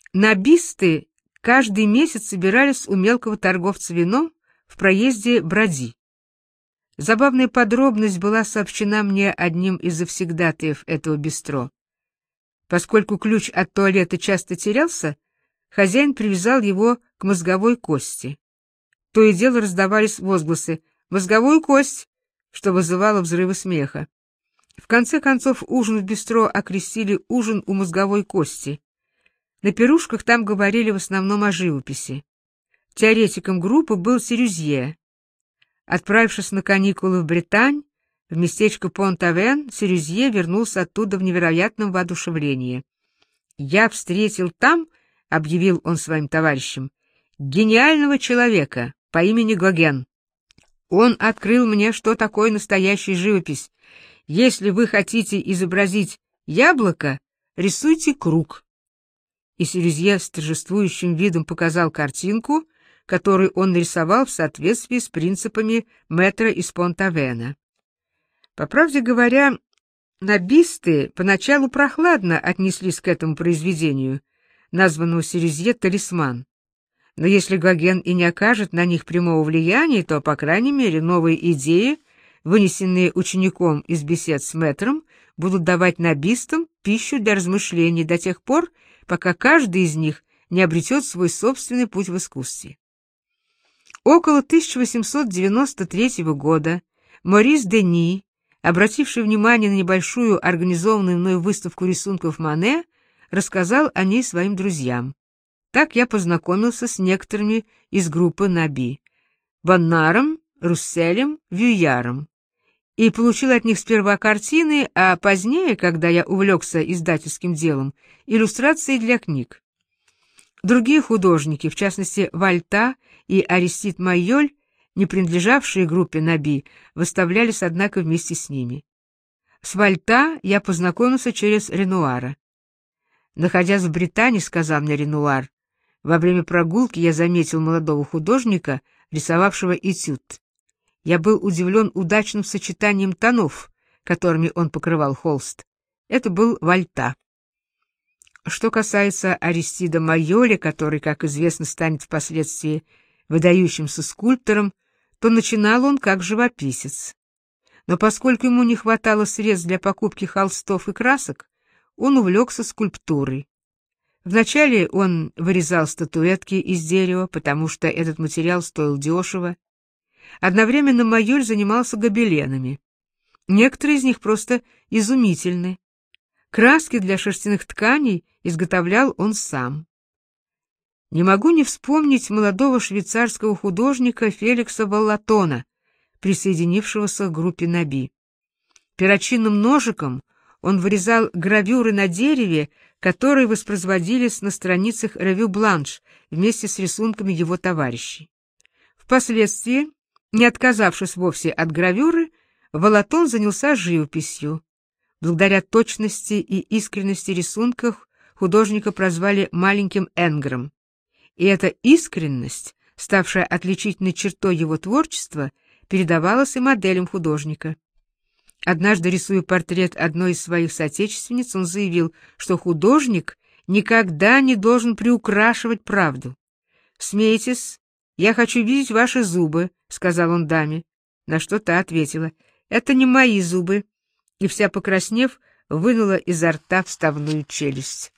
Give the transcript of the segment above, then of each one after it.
Набисты каждый месяц собирались у мелкого торговца вином в проезде Броди. Забавная подробность была сообщена мне одним из завсегдатаев этого бистро. Поскольку ключ от туалета часто терялся, хозяин привязал его к мозговой кости. То и дело раздавались возгласы «Мозговую кость!», что вызывало взрывы смеха. В конце концов, ужин в бистро окрестили «ужин у мозговой кости». На пирушках там говорили в основном о живописи. Теоретиком группы был Сирюзье. Отправившись на каникулы в Британь, в местечко Понт-Авен, Сирюзье вернулся оттуда в невероятном воодушевлении. «Я встретил там, — объявил он своим товарищам, — гениального человека по имени Гоген. Он открыл мне, что такое настоящая живопись. Если вы хотите изобразить яблоко, рисуйте круг». И Сирюзье с торжествующим видом показал картинку, которую он нарисовал в соответствии с принципами мэтра из Понт-Авена. По правде говоря, набисты поначалу прохладно отнеслись к этому произведению, названному Сирюзье «Талисман». Но если Гоген и не окажет на них прямого влияния, то, по крайней мере, новые идеи, вынесенные учеником из бесед с мэтром, будут давать набистам пищу для размышлений до тех пор, пока каждый из них не обретет свой собственный путь в искусстве. Около 1893 года Морис Дени, обративший внимание на небольшую организованную мною выставку рисунков Мане, рассказал о ней своим друзьям. Так я познакомился с некоторыми из группы Наби — Боннаром, Русселем, Вюяром, и получил от них сперва картины, а позднее, когда я увлекся издательским делом, иллюстрации для книг. Другие художники, в частности Вальта и Аристид Майоль, не принадлежавшие группе Наби, выставлялись, однако, вместе с ними. С Вальта я познакомился через Ренуара. Находясь в Британии, сказал мне Ренуар, во время прогулки я заметил молодого художника, рисовавшего этюд. Я был удивлен удачным сочетанием тонов, которыми он покрывал холст. Это был Вальта. Что касается Аристида Майоля, который, как известно, станет впоследствии выдающимся скульптором, то начинал он как живописец. Но поскольку ему не хватало средств для покупки холстов и красок, он увлекся скульптурой. Вначале он вырезал статуэтки из дерева, потому что этот материал стоил дешево. Одновременно Майоль занимался гобеленами. Некоторые из них просто изумительны. Краски для шерстяных тканей изготовлял он сам. Не могу не вспомнить молодого швейцарского художника Феликса Валлатона, присоединившегося к группе Наби. Перочинным ножиком он вырезал гравюры на дереве, которые воспроизводились на страницах «Ревю Бланш» вместе с рисунками его товарищей. Впоследствии, не отказавшись вовсе от гравюры, Валлатон занялся живописью. Благодаря точности и искренности рисунков художника прозвали «маленьким Энгром». И эта искренность, ставшая отличительной чертой его творчества, передавалась и моделям художника. Однажды, рисуя портрет одной из своих соотечественниц, он заявил, что художник никогда не должен приукрашивать правду. «Смейтесь, я хочу видеть ваши зубы», — сказал он даме, на что та ответила: «Это не мои зубы», и вся покраснев, вынула изо рта вставную челюсть.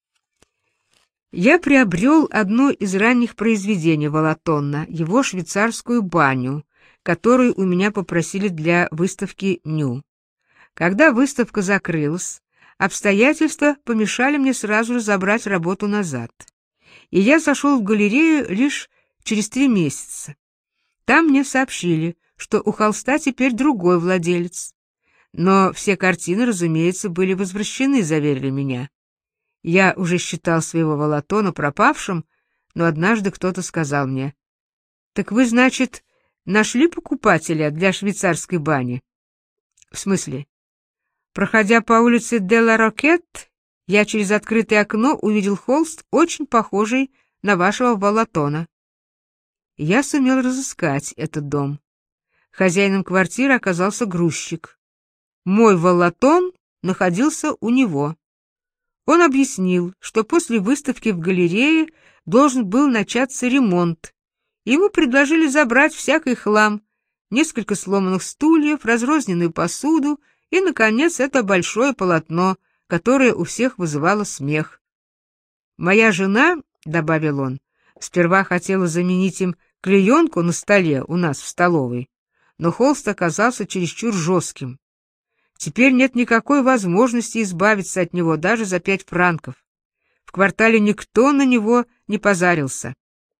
Я приобрел одно из ранних произведений Валлатона, его швейцарскую баню, которую у меня попросили для выставки «Ню». Когда выставка закрылась, обстоятельства помешали мне сразу же забрать работу назад, и я зашел в галерею лишь через 3 месяца. Там мне сообщили, что у холста теперь другой владелец. Но все картины, разумеется, были возвращены, заверили меня. Я уже считал своего Валлатона пропавшим, но однажды кто-то сказал мне: «Так вы, значит, нашли покупателя для швейцарской бани?» «В смысле?» «Проходя по улице де ла Рокет, я через открытое окно увидел холст, очень похожий на вашего Валлатона». Я сумел разыскать этот дом. Хозяином квартиры оказался грузчик. Мой Валлатон находился у него. Он объяснил, что после выставки в галерее должен был начаться ремонт. Ему предложили забрать всякий хлам, несколько сломанных стульев, разрозненную посуду и, наконец, это большое полотно, которое у всех вызывало смех. «Моя жена, — добавил он, — сперва хотела заменить им клеенку на столе у нас в столовой, но холст оказался чересчур жестким. Теперь нет никакой возможности избавиться от него даже за 5 франков. В квартале никто на него не позарился.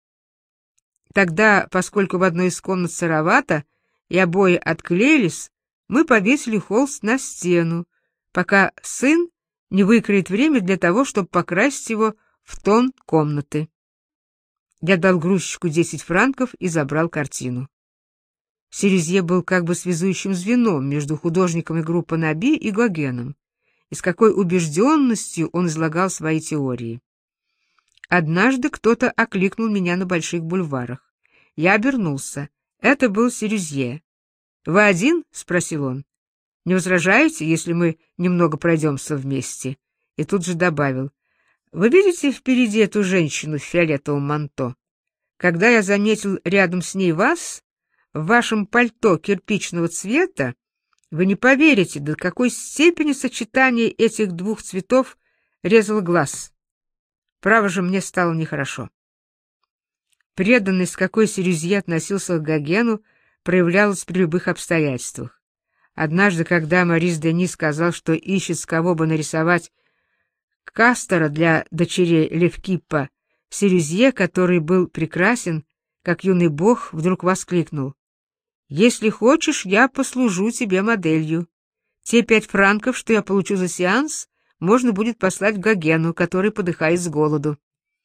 Тогда, поскольку в одной из комнат сыровато и обои отклеились, мы повесили холст на стену, пока сын не выкроет время для того, чтобы покрасить его в тон комнаты. Я дал грузчику 10 франков и забрал картину. Сюрюзье был как бы связующим звеном между художниками группы Наби и Гогеном, и с какой убежденностью он излагал свои теории. Однажды кто-то окликнул меня на больших бульварах. Я обернулся. Это был Сюрюзье. «Вы один?» — спросил он. «Не возражаете, если мы немного пройдемся вместе?» И тут же добавил: «Вы видите впереди эту женщину в фиолетовом манто? Когда я заметил рядом с ней вас, в вашем пальто кирпичного цвета, вы не поверите, до какой степени сочетание этих двух цветов резало глаз. Право же, мне стало нехорошо». Преданность, с какой Сюрюзье относился к Гогену, проявлялась при любых обстоятельствах. Однажды, когда Морис Дени сказал, что ищет с кого бы нарисовать Кастора для дочерей Левкиппа, Сюрюзье, который был прекрасен, как юный бог, вдруг воскликнул: «Если хочешь, я послужу тебе моделью. Те 5 франков, что я получу за сеанс, можно будет послать Гогену, который подыхает с голоду».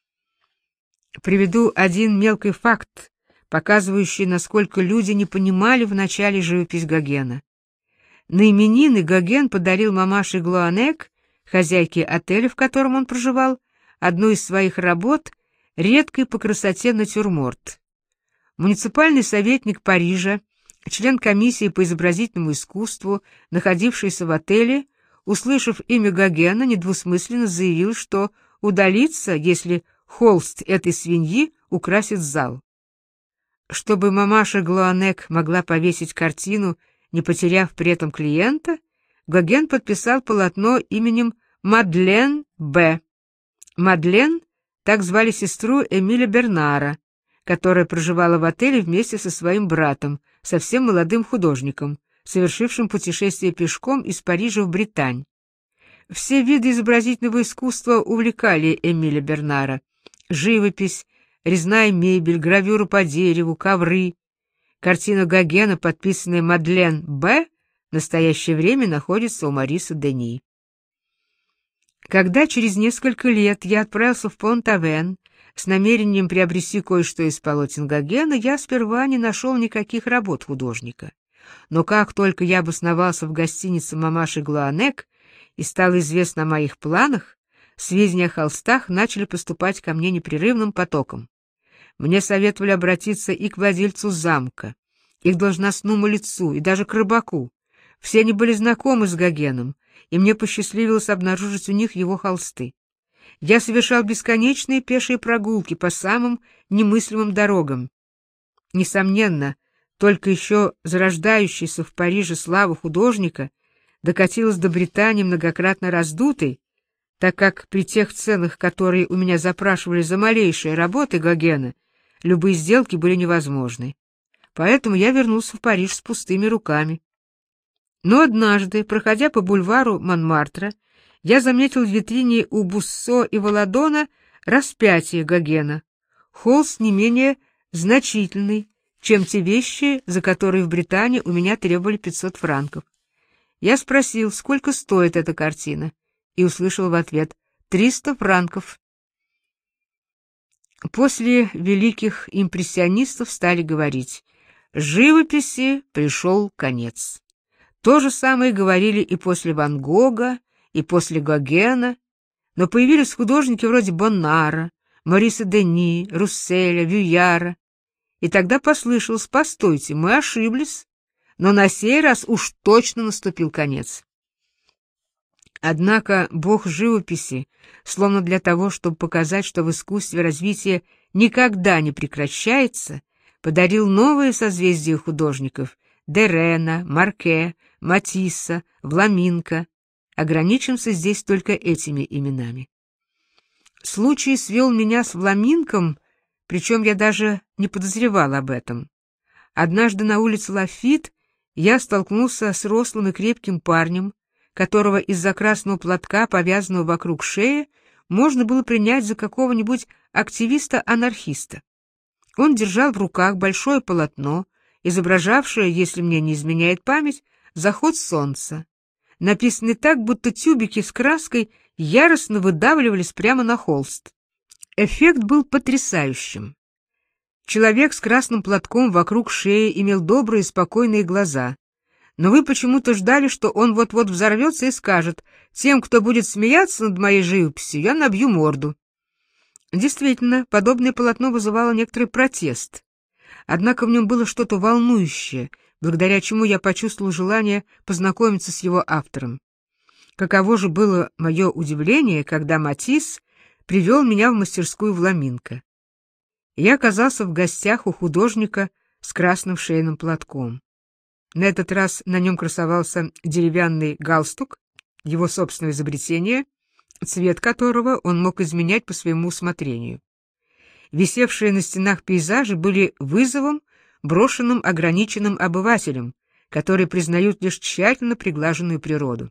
Приведу один мелкий факт, показывающий, насколько люди не понимали вначале живопись Гогена. На именины Гоген подарил мамаше Глуанек, хозяйке отеля, в котором он проживал, одну из своих работ, редкой по красоте натюрморт. Муниципальный советник Парижа, член комиссии по изобразительному искусству, находившийся в отеле, услышав имя Гогена, недвусмысленно заявил, что удалится, если холст этой свиньи украсит зал. Чтобы мамаша Глуанек могла повесить картину, не потеряв при этом клиента, Гоген подписал полотно именем Мадлен Б. Мадлен — так звали сестру Эмиля Бернара, которая проживала в отеле вместе со своим братом, совсем молодым художником, совершившим путешествие пешком из Парижа в Британь. Все виды изобразительного искусства увлекали Эмиля Бернара: живопись, резная мебель, гравюра по дереву, ковры. Картина Гогена, подписанная Мадлен Б., в настоящее время находится у Мориса Дени. Когда через несколько лет я отправился в Понт-Авен с намерением приобрести кое-что из полотен Гогена, я сперва не нашел никаких работ художника. Но как только я обосновался в гостинице мамаши Глуанек и стало известно о моих планах, сведения о холстах начали поступать ко мне непрерывным потоком. Мне советовали обратиться и к владельцу замка, и к должностному лицу, и даже к рыбаку. Все они были знакомы с Гогеном, и мне посчастливилось обнаружить у них его холсты. Я совершал бесконечные пешие прогулки по самым немыслимым дорогам. Несомненно, только еще зарождающаяся в Париже слава художника докатилась до Британии многократно раздутой, так как при тех ценах, которые у меня запрашивали за малейшие работы Гогена, любые сделки были невозможны. Поэтому я вернулся в Париж с пустыми руками. Но однажды, проходя по бульвару Монмартра, я заметил в витрине у Буссо и Валадона распятие Гогена, холст не менее значительный, чем те вещи, за которые в Британии у меня требовали 500 франков. Я спросил, сколько стоит эта картина, и услышал в ответ: 300 франков. После великих импрессионистов стали говорить: живописи пришел конец. То же самое говорили и после Ван Гога, и после Гогена, но появились художники вроде Боннара, Мориса Дени, Русселя, Вюяра, и тогда послышалось: постойте, мы ошиблись, но на сей раз уж точно наступил конец. Однако бог живописи, словно для того, чтобы показать, что в искусстве развитие никогда не прекращается, подарил новые созвездия художников — Дерена, Марке, Матисса, Вламинко. Ограничимся здесь только этими именами. Случай свел меня с Вламинком, причем я даже не подозревал об этом. Однажды на улице Лафит я столкнулся с рослым и крепким парнем, которого из-за красного платка, повязанного вокруг шеи, можно было принять за какого-нибудь активиста-анархиста. Он держал в руках большое полотно, изображавшее, если мне не изменяет память, заход солнца, написанный так, будто тюбики с краской яростно выдавливались прямо на холст. Эффект был потрясающим. Человек с красным платком вокруг шеи имел добрые спокойные глаза, но вы почему-то ждали, что он вот-вот взорвется и скажет: «Тем, кто будет смеяться над моей живописью, я набью морду». Действительно, подобное полотно вызывало некоторый протест. Однако в нем было что-то волнующее, благодаря чему я почувствовал желание познакомиться с его автором. Каково же было мое удивление, когда Матисс привел меня в мастерскую Вламинко. Я оказался в гостях у художника с красным шейным платком. На этот раз на нем красовался деревянный галстук, его собственное изобретение, цвет которого он мог изменять по своему усмотрению. Висевшие на стенах пейзажи были вызовом, брошенным ограниченным обывателям, которые признают лишь тщательно приглаженную природу.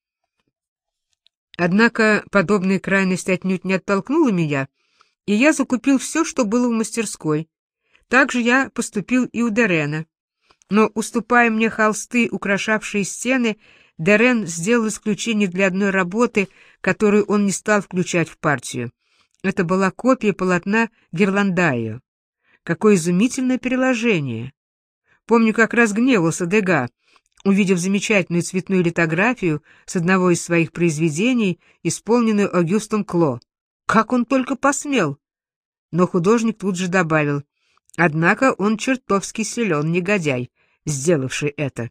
Однако подобная крайность отнюдь не оттолкнула меня, и я закупил все, что было в мастерской. Также я поступил и у Дерена. Но, уступая мне холсты, украшавшие стены, Дерен сделал исключение для одной работы, которую он не стал включать в партию. Это была копия полотна Гирландайо. Какое изумительное переложение! Помню, как разгневался Дега, увидев замечательную цветную литографию с одного из своих произведений, исполненную Огюстом Кло. Как он только посмел! Но художник тут же добавил: однако он чертовски силен, негодяй, сделавший это.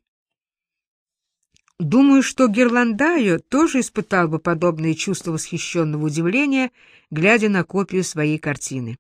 Думаю, что Гирландайо тоже испытал бы подобные чувства восхищенного удивления, глядя на копию своей картины.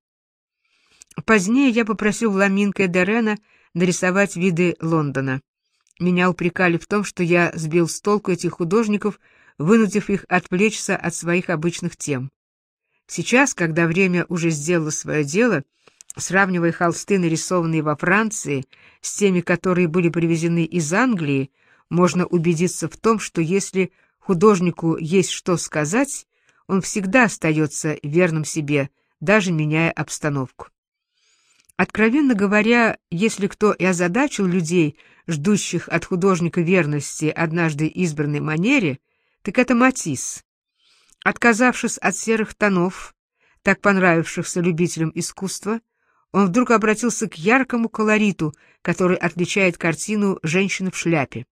Позднее я попросил Вламинко и Дерена нарисовать виды Лондона. Меня упрекали в том, что я сбил с толку этих художников, вынудив их отвлечься от своих обычных тем. Сейчас, когда время уже сделало свое дело, сравнивая холсты, нарисованные во Франции, с теми, которые были привезены из Англии, можно убедиться в том, что если художнику есть что сказать, он всегда остается верным себе, даже меняя обстановку. Откровенно говоря, если кто и озадачил людей, ждущих от художника верности однажды избранной манере, так это Матисс. Отказавшись от серых тонов, так понравившихся любителям искусства, он вдруг обратился к яркому колориту, который отличает картину «Женщина в шляпе».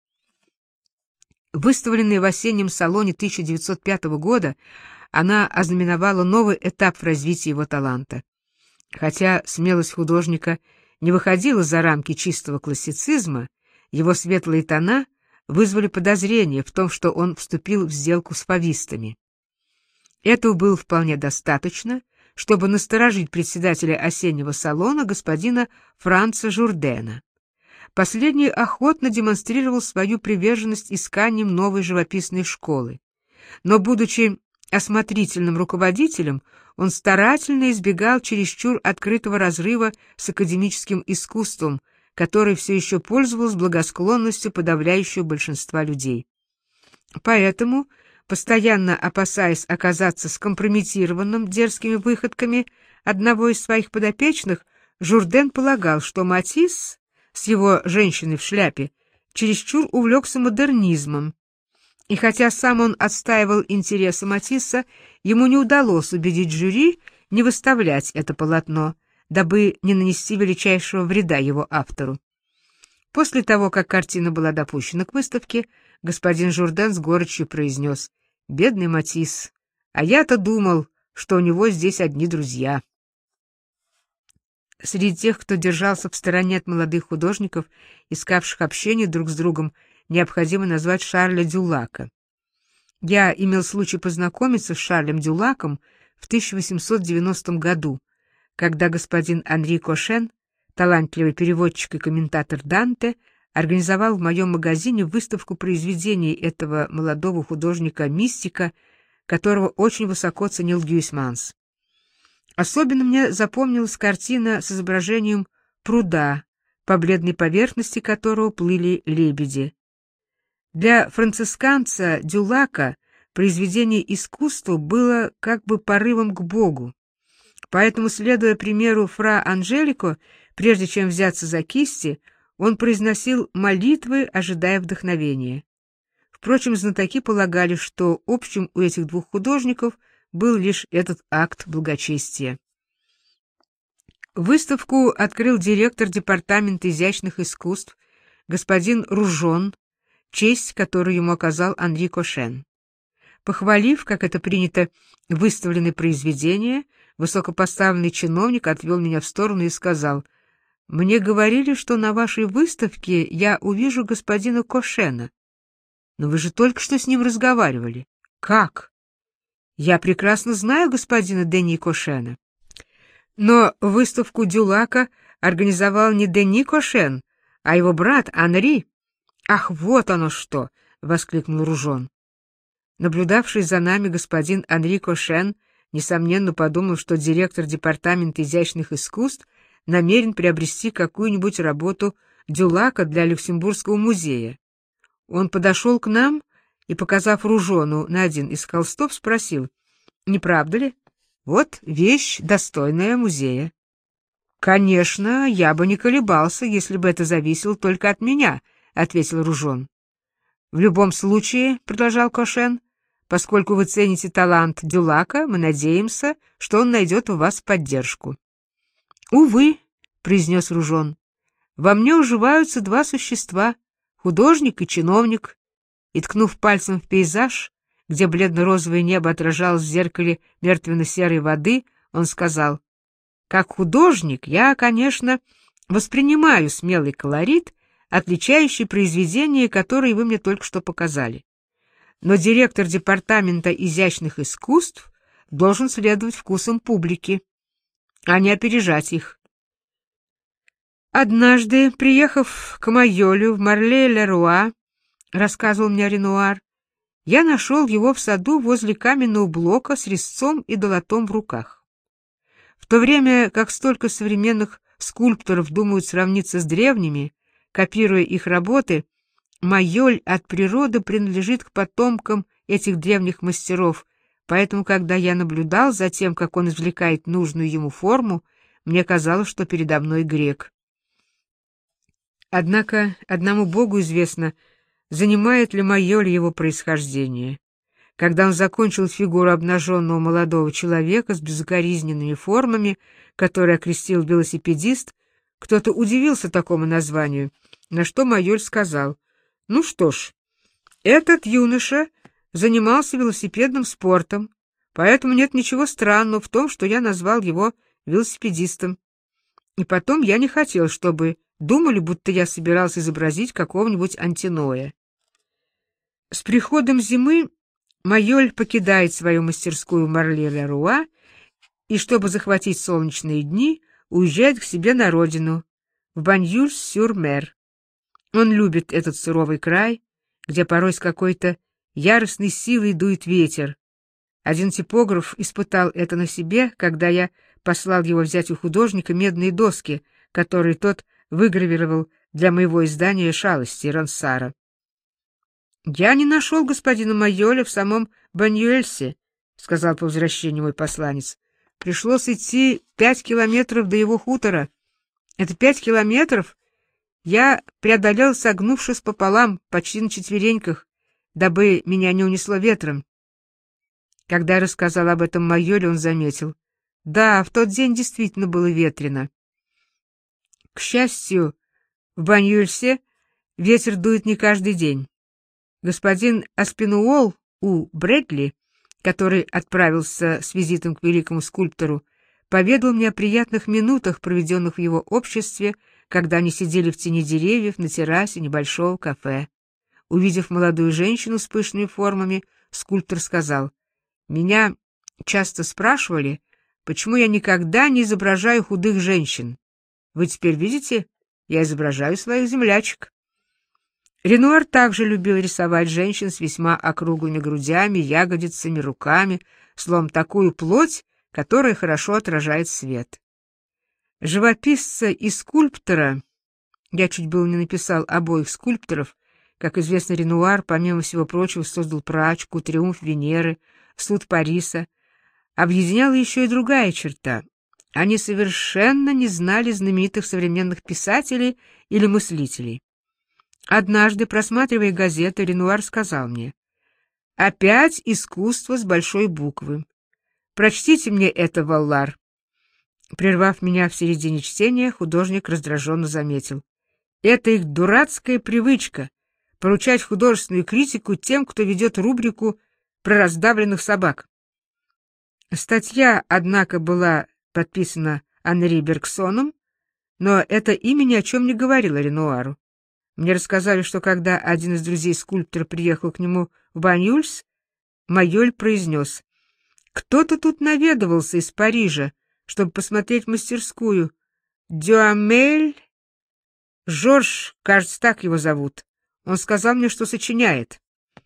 Выставленная в осеннем салоне 1905 года, она ознаменовала новый этап в развитии его таланта. Хотя смелость художника не выходила за рамки чистого классицизма, его светлые тона вызвали подозрение в том, что он вступил в сделку с фавистами. Этого было вполне достаточно, чтобы насторожить председателя осеннего салона господина Франца Журдена. Последний охотно демонстрировал свою приверженность исканиям новой живописной школы. Но, будучи осмотрительным руководителем, он старательно избегал чересчур открытого разрыва с академическим искусством, который все еще пользовался благосклонностью подавляющего большинства людей. Поэтому, постоянно опасаясь оказаться скомпрометированным дерзкими выходками одного из своих подопечных, Журден полагал, что Матисс с его «Женщиной в шляпе» чересчур увлекся модернизмом. И хотя сам он отстаивал интересы Матисса, ему не удалось убедить жюри не выставлять это полотно, дабы не нанести величайшего вреда его автору. После того, как картина была допущена к выставке, господин Журден с горечью произнес: «Бедный Матисс, а я-то думал, что у него здесь одни друзья». Среди тех, кто держался в стороне от молодых художников, искавших общения друг с другом, необходимо назвать Шарля Дюлака. Я имел случай познакомиться с Шарлем Дюлаком в 1890 году, когда господин Анри Кошен, талантливый переводчик и комментатор Данте, организовал в моем магазине выставку произведений этого молодого художника-мистика, которого очень высоко ценил Гюйсманс. Особенно мне запомнилась картина с изображением пруда, по бледной поверхности которого плыли лебеди. Для францисканца Дюлака произведение искусства было как бы порывом к Богу. Поэтому, следуя примеру фра Анжелико, прежде чем взяться за кисти, он произносил молитвы, ожидая вдохновения. Впрочем, знатоки полагали, что общим у этих двух художников был лишь этот акт благочестия. Выставку открыл директор департамента изящных искусств господин Ружон, честь, которую ему оказал Анри Кошен. Похвалив, как это принято, выставленные произведения, высокопоставленный чиновник отвел меня в сторону и сказал: «Мне говорили, что на вашей выставке я увижу господина Кошена. Но вы же только что с ним разговаривали». «Как?» «Я прекрасно знаю господина Дени Кошена». «Но выставку Дюлака организовал не Дени Кошен, а его брат Анри». «Ах, вот оно что!» — воскликнул Ружон. Наблюдавший за нами господин Анри Кошен, несомненно, подумал, что директор департамента изящных искусств намерен приобрести какую-нибудь работу Дюлака для Люксембургского музея. Он подошел к нам и, показав Ружону на один из холстов, спросил: «Не правда ли? Вот вещь, достойная музея». «Конечно, я бы не колебался, если бы это зависело только от меня», — ответил Ружон. «В любом случае, — продолжал Кошен, — поскольку вы цените талант Дюлака, мы надеемся, что он найдет у вас поддержку». «Увы, — произнес Ружон, — во мне уживаются два существа — художник и чиновник». И, ткнув пальцем в пейзаж, где бледно-розовое небо отражалось в зеркале мертвенно-серой воды, он сказал: «Как художник я, конечно, воспринимаю смелый колорит, отличающий произведение, которое вы мне только что показали. Но директор департамента изящных искусств должен следовать вкусам публики, а не опережать их». Однажды, приехав к Майолю в Марле-ле-Руа, рассказывал мне Ренуар, я нашел его в саду возле каменного блока с резцом и долотом в руках. В то время как столько современных скульпторов думают сравниться с древними, копируя их работы, Майоль от природы принадлежит к потомкам этих древних мастеров, поэтому, когда я наблюдал за тем, как он извлекает нужную ему форму, мне казалось, что передо мной грек. Однако одному Богу известно, занимает ли Майоль его происхождение. Когда он закончил фигуру обнаженного молодого человека с безукоризненными формами, который окрестил велосипедист, кто-то удивился такому названию, на что Майоль сказал: «Ну что ж, этот юноша занимался велосипедным спортом, поэтому нет ничего странного в том, что я назвал его велосипедистом. И потом я не хотел, чтобы думали, будто я собирался изобразить какого-нибудь Антиноя». С приходом зимы Майоль покидает свою мастерскую в Марле-ле-Руа и, чтобы захватить солнечные дни, уезжает к себе на родину, в Баньюльс-сюр-Мер. Он любит этот суровый край, где порой с какой-то яростной силой дует ветер. Один типограф испытал это на себе, когда я послал его взять у художника медные доски, которые тот выгравировал для моего издания «Шалости» Рансара. «Я не нашел господина Майоля в самом Баньюэльсе», — сказал по возвращению мой посланец. «Пришлось идти 5 километров до его хутора. Это 5 километров я преодолел, согнувшись пополам, почти на четвереньках, дабы меня не унесло ветром». Когда я рассказал об этом Майоле, он заметил: «Да, в тот день действительно было ветрено». К счастью, в Баньюльсе ветер дует не каждый день. Господин Аспинуол у Брэдли, который отправился с визитом к великому скульптору, поведал мне о приятных минутах, проведенных в его обществе, когда они сидели в тени деревьев на террасе небольшого кафе. Увидев молодую женщину с пышными формами, скульптор сказал: «Меня часто спрашивали, почему я никогда не изображаю худых женщин. Вы теперь видите, я изображаю своих землячек». Ренуар также любил рисовать женщин с весьма округлыми грудями, ягодицами, руками, словом, такую плоть, которая хорошо отражает свет. Живописца и скульптора, я чуть было не написал обоих скульпторов, как известно, Ренуар, помимо всего прочего, создал «Прачку», «Триумф Венеры», «Суд Париса», объединяла еще и другая черта. Они совершенно не знали знаменитых современных писателей или мыслителей. Однажды, просматривая газеты, Ренуар сказал мне: «Опять искусство с большой буквы. Прочтите мне это, Валлар». Прервав меня в середине чтения, художник раздраженно заметил: «Это их дурацкая привычка — поручать художественную критику тем, кто ведет рубрику про раздавленных собак». Статья, однако, была подписана Анри Бергсоном, но это имя ни о чем не говорило Ренуару. Мне рассказали, что когда один из друзей скульптора приехал к нему в Баньюльс, Майоль произнес: «Кто-то тут наведывался из Парижа, чтобы посмотреть мастерскую. Дюамель... Жорж, кажется, так его зовут. Он сказал мне, что сочиняет».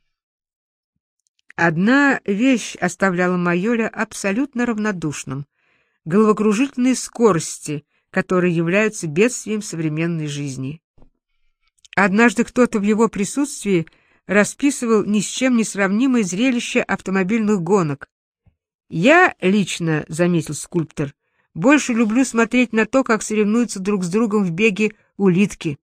Одна вещь оставляла Майоля абсолютно равнодушным — головокружительные скорости, которые являются бедствием современной жизни. Однажды кто-то в его присутствии расписывал ни с чем не сравнимое зрелище автомобильных гонок. «Я лично, — заметил скульптор, — больше люблю смотреть на то, как соревнуются друг с другом в беге улитки».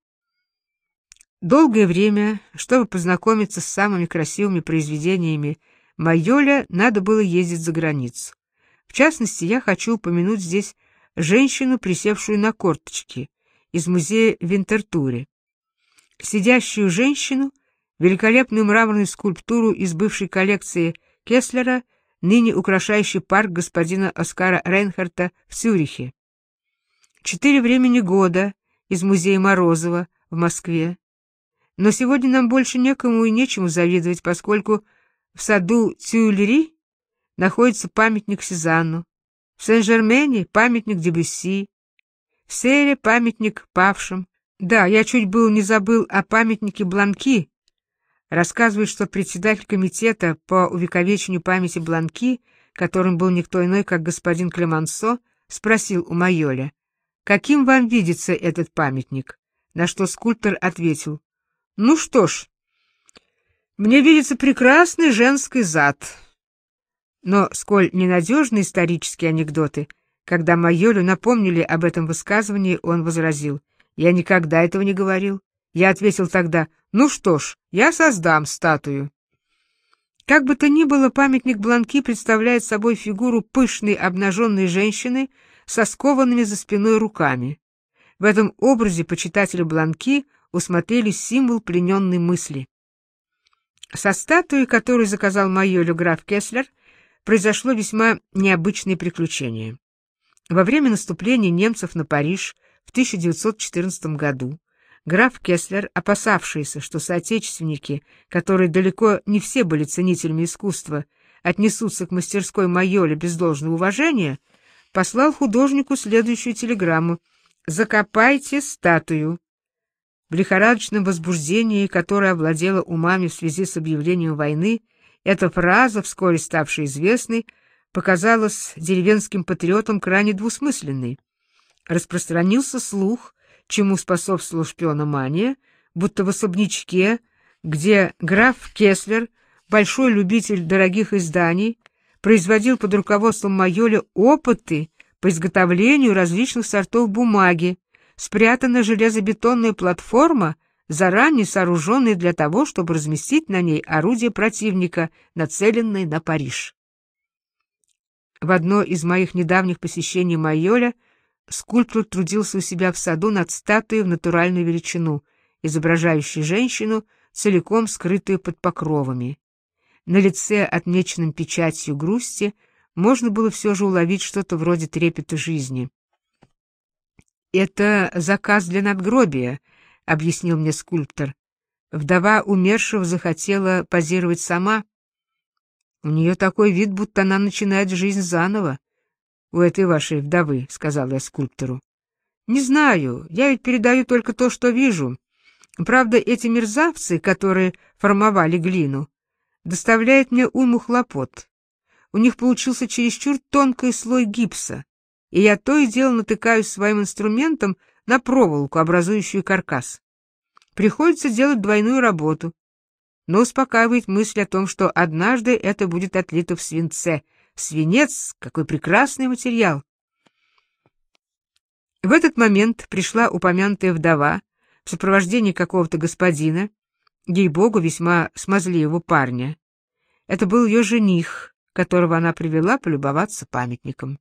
Долгое время, чтобы познакомиться с самыми красивыми произведениями Майоля, надо было ездить за границу. В частности, я хочу упомянуть здесь женщину, присевшую на корточки, из музея в Винтертуре. Сидящую женщину, великолепную мраморную скульптуру из бывшей коллекции Кеслера, ныне украшающий парк господина Оскара Рейнхарта в Цюрихе. 4 времени года из музея Морозова в Москве. Но сегодня нам больше некому и нечему завидовать, поскольку в саду Тюильри находится памятник Сезанну, в Сен-Жермене памятник Дебюсси, в Серре памятник павшим. Да, я чуть было не забыл о памятнике Бланки. Рассказывают, что председатель комитета по увековечению памяти Бланки, которым был никто иной, как господин Клемансо, спросил у Майоля: «Каким вам видится этот памятник?» На что скульптор ответил: «Ну что ж, мне видится прекрасный женский зад». Но сколь ненадежны исторические анекдоты, когда Майолю напомнили об этом высказывании, он возразил: «Я никогда этого не говорил». Я ответил тогда: «Ну что ж, я создам статую». Как бы то ни было, памятник Бланки представляет собой фигуру пышной обнаженной женщины со скованными за спиной руками. В этом образе почитатели Бланки усмотрели символ плененной мысли. Со статуей, которую заказал Майолю граф Кеслер, произошло весьма необычное приключение. Во время наступления немцев на Париж в 1914 году граф Кеслер, опасавшийся, что соотечественники, которые далеко не все были ценителями искусства, отнесутся к мастерской Майоля без должного уважения, послал художнику следующую телеграмму: «Закопайте статую». В лихорадочном возбуждении, которое овладело умами в связи с объявлением войны, эта фраза, вскоре ставшая известной, показалась деревенским патриотам крайне двусмысленной. Распространился слух, чему способствовала шпиономания, будто в особнячке, где граф Кеслер, большой любитель дорогих изданий, производил под руководством Майоля опыты по изготовлению различных сортов бумаги, спрятана железобетонная платформа, заранее сооруженная для того, чтобы разместить на ней орудия противника, нацеленные на Париж. В одно из моих недавних посещений Майоля скульптор трудился у себя в саду над статуей в натуральную величину, изображающей женщину, целиком скрытую под покровами. На лице, отмеченном печатью грусти, можно было все же уловить что-то вроде трепета жизни. «Это заказ для надгробия», — объяснил мне скульптор. «Вдова умершего захотела позировать сама». У нее такой вид, будто она начинает жизнь заново. У этой вашей вдовы, — сказал я скульптору. Не знаю, я ведь передаю только то, что вижу. Правда, эти мерзавцы, которые формовали глину, доставляют мне уйму хлопот. У них получился чересчур тонкий слой гипса, и я то и дело натыкаюсь своим инструментом на проволоку, образующую каркас. Приходится делать двойную работу, но успокаивает мысль о том, что однажды это будет отлито в свинце. Свинец — какой прекрасный материал! В этот момент пришла упомянутая вдова в сопровождении какого-то господина, ей-богу, весьма смазливого парня. Это был ее жених, которого она привела полюбоваться памятником.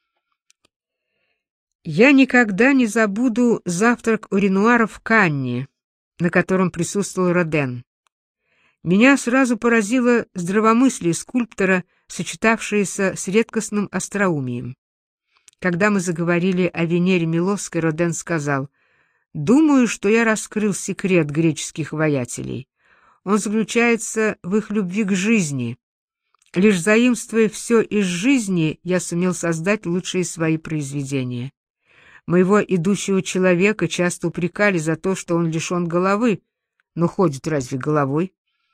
Я никогда не забуду завтрак у Ренуара в Канне, на котором присутствовал Роден. Меня сразу поразило здравомыслие скульптора, сочетавшееся с редкостным остроумием. Когда мы заговорили о Венере Милосской, Роден сказал: «Думаю, что я раскрыл секрет греческих воятелей. Он заключается в их любви к жизни. Лишь заимствуя все из жизни, я сумел создать лучшие свои произведения. Моего идущего человека часто упрекали за то, что он лишен головы, но ходит разве головой?»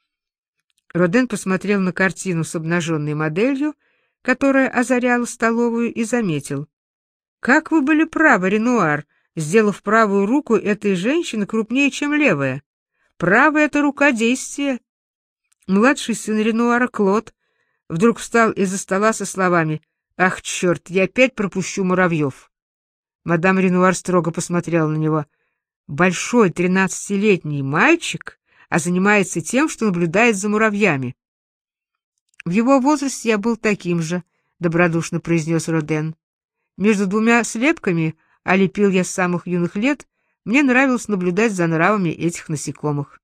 Роден посмотрел на картину с обнаженной моделью, которая озаряла столовую, и заметил: «Как вы были правы, Ренуар, сделав правую руку этой женщины крупнее, чем левая. Правая — это рука действия». Младший сын Ренуара, Клод, вдруг встал из-за стола со словами: «Ах, черт, я опять пропущу муравьев». Мадам Ренуар строго посмотрела на него. «Большой 13-летний мальчик, а занимается тем, что наблюдает за муравьями». «В его возрасте я был таким же», — добродушно произнес Роден. «Между двумя слепками, а лепил я с самых юных лет, мне нравилось наблюдать за нравами этих насекомых».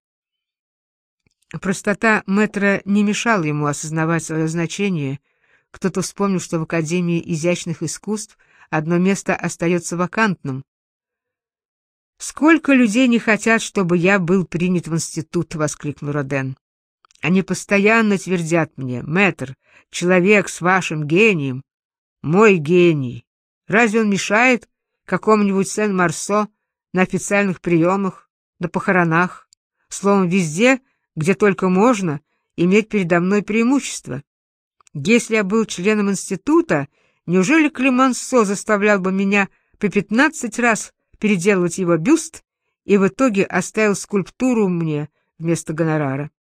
Простота мэтра не мешала ему осознавать свое значение. Кто-то вспомнил, что в Академии изящных искусств одно место остается вакантным. «Сколько людей не хотят, чтобы я был принят в институт!» — воскликнул Роден. «Они постоянно твердят мне: мэтр, человек с вашим гением, мой гений. Разве он мешает какому-нибудь Сен-Марсо на официальных приемах, на похоронах, словом, везде, где только можно иметь передо мной преимущество? Если я был членом института, неужели Клемансо заставлял бы меня по 15 раз переделывать его бюст и в итоге оставил скульптуру мне вместо гонорара?»